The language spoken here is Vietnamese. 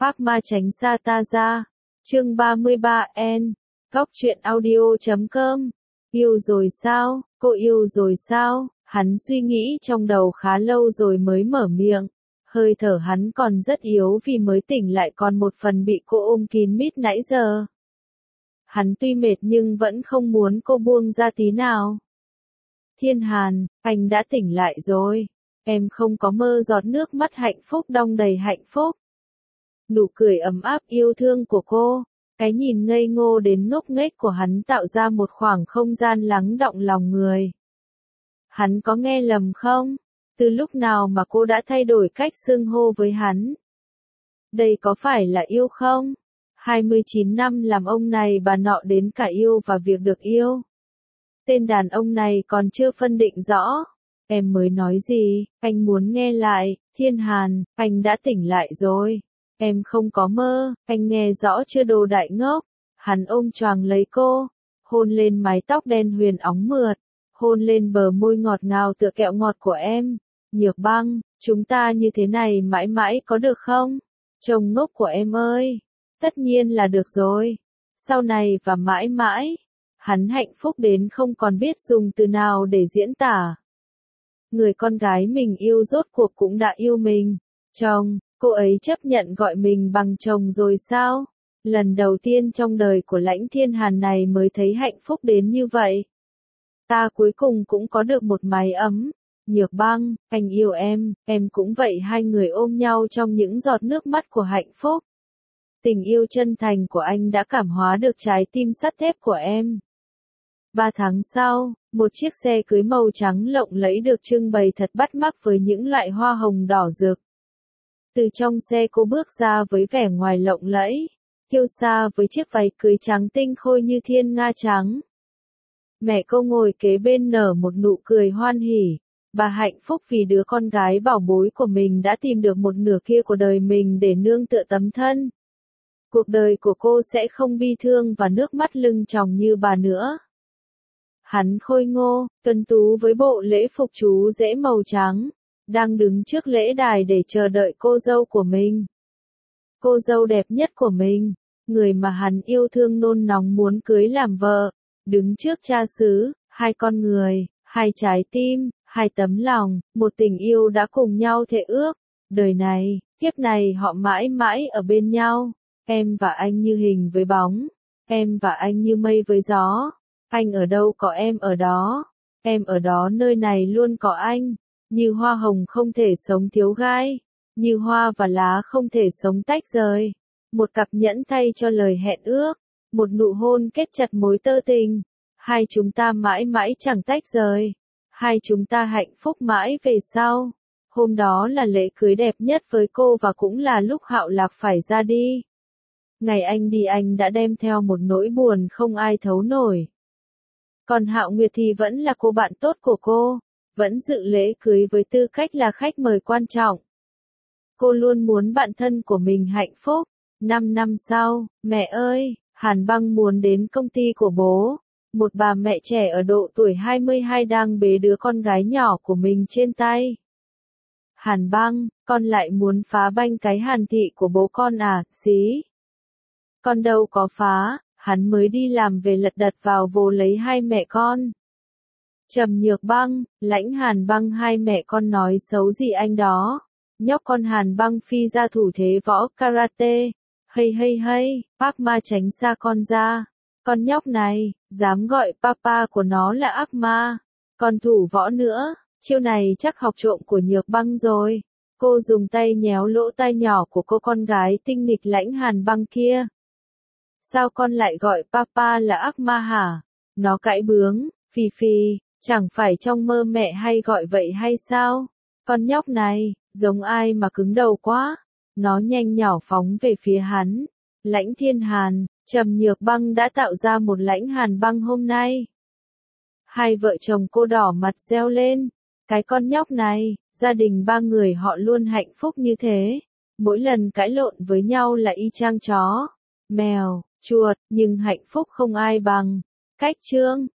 Phác ma tránh xa ta ra. Chương 33 N. Góc truyện audio.com. Yêu rồi sao? Cô yêu rồi sao? Hắn suy nghĩ trong đầu khá lâu rồi mới mở miệng. Hơi thở hắn còn rất yếu vì mới tỉnh lại còn một phần bị cô ôm kín mít nãy giờ. Hắn tuy mệt nhưng vẫn không muốn cô buông ra tí nào. Thiên Hàn, anh đã tỉnh lại rồi. Em không có mơ giọt nước mắt hạnh phúc đong đầy hạnh phúc. Nụ cười ấm áp yêu thương của cô, cái nhìn ngây ngô đến ngốc nghếch của hắn tạo ra một khoảng không gian lắng đọng lòng người. Hắn có nghe lầm không? Từ lúc nào mà cô đã thay đổi cách xưng hô với hắn? Đây có phải là yêu không? 29 năm làm ông này bà nọ đến cả yêu và việc được yêu. Tên đàn ông này còn chưa phân định rõ. Em mới nói gì, anh muốn nghe lại. Thiên Hàn, anh đã tỉnh lại rồi. Em không có mơ, anh nghe rõ chưa đồ đại ngốc. Hắn ôm choàng lấy cô, hôn lên mái tóc đen huyền óng mượt, hôn lên bờ môi ngọt ngào tựa kẹo ngọt của em. Nhược Băng, chúng ta như thế này mãi mãi có được không? Chồng ngốc của em ơi, tất nhiên là được rồi. Sau này và mãi mãi, hắn hạnh phúc đến không còn biết dùng từ nào để diễn tả. Người con gái mình yêu rốt cuộc cũng đã yêu mình. Chồng, cô ấy chấp nhận gọi mình bằng chồng rồi sao? Lần đầu tiên trong đời của Lãnh Thiên Hàn này mới thấy hạnh phúc đến như vậy. Ta cuối cùng cũng có được một mái ấm. Nhược Băng, anh yêu em cũng vậy, hai người ôm nhau trong những giọt nước mắt của hạnh phúc. Tình yêu chân thành của anh đã cảm hóa được trái tim sắt thép của em. 3 tháng sau, một chiếc xe cưới màu trắng lộng lẫy được trưng bày thật bắt mắt với những loại hoa hồng đỏ rực. Từ trong xe cô bước ra với vẻ ngoài lộng lẫy, kiêu sa với chiếc váy cưới trắng tinh khôi như thiên nga trắng. Mẹ cô ngồi kế bên nở một nụ cười hoan hỉ, bà hạnh phúc vì đứa con gái bảo bối của mình đã tìm được một nửa kia của đời mình để nương tựa tấm thân. Cuộc đời của cô sẽ không bi thương và nước mắt lưng tròng như bà nữa. Hắn khôi ngô, tuấn tú với bộ lễ phục chú rễ màu trắng, đang đứng trước lễ đài để chờ đợi cô dâu của mình. Cô dâu đẹp nhất của mình, người mà hắn yêu thương nôn nóng muốn cưới làm vợ, đứng trước cha xứ, hai con người, hai trái tim, hai tấm lòng, một tình yêu đã cùng nhau thệ ước. Đời này, kiếp này họ mãi mãi ở bên nhau. Em và anh như hình với bóng, em và anh như mây với gió. Anh ở đâu có em ở đó, em ở đó nơi này luôn có anh. Như hoa hồng không thể sống thiếu gai, như hoa và lá không thể sống tách rời. Một cặp nhẫn thay cho lời hẹn ước, một nụ hôn kết chặt mối tơ tình. Hai chúng ta mãi mãi chẳng tách rời, hai chúng ta hạnh phúc mãi về sau. Hôm đó là lễ cưới đẹp nhất với cô và cũng là lúc Hạo Lạc phải ra đi. Ngày anh đi anh đã đem theo một nỗi buồn không ai thấu nổi. Còn Hạo Nguyệt thì vẫn là cô bạn tốt của cô, vẫn dự lễ cưới với tư cách là khách mời quan trọng. Cô luôn muốn bạn thân của mình hạnh phúc. 5 năm sau, mẹ ơi, Hàn Băng muốn đến công ty của bố. Một bà mẹ trẻ ở độ tuổi 22 đang bế đứa con gái nhỏ của mình trên tay. Hàn Băng, con lại muốn phá banh cái Hàn thị của bố con à, xí. Con đâu có phá, hắn mới đi làm về lật đật vào vồ lấy hai mẹ con. Trầm Nhược Băng, Lãnh Hàn Băng, hai mẹ con nói xấu gì anh đó. Nhóc con Hàn Băng phi ra thủ thế võ karate. Hay, Phác ma tránh xa con ra. Con nhóc này, dám gọi papa của nó là ác ma. Còn thủ võ nữa, chiêu này chắc học trộm của Nhược Băng rồi. Cô dùng tay nhéo lỗ tai nhỏ của cô con gái tinh nghịch Lãnh Hàn Băng kia. Sao con lại gọi papa là ác ma hả? Nó cãi bướng, Phi, chẳng phải trong mơ mẹ hay gọi vậy hay sao? Con nhóc này, giống ai mà cứng đầu quá. Nó nhanh nhỏ phóng về phía hắn. Lãnh Thiên Hàn, Trầm Nhược Băng đã tạo ra một Lãnh Hàn Băng hôm nay. Hai vợ chồng cô đỏ mặt reo lên. Cái con nhóc này, gia đình ba người họ luôn hạnh phúc như thế. Mỗi lần cãi lộn với nhau là y chang chó, mèo, chuột, nhưng hạnh phúc không ai bằng. Cách chương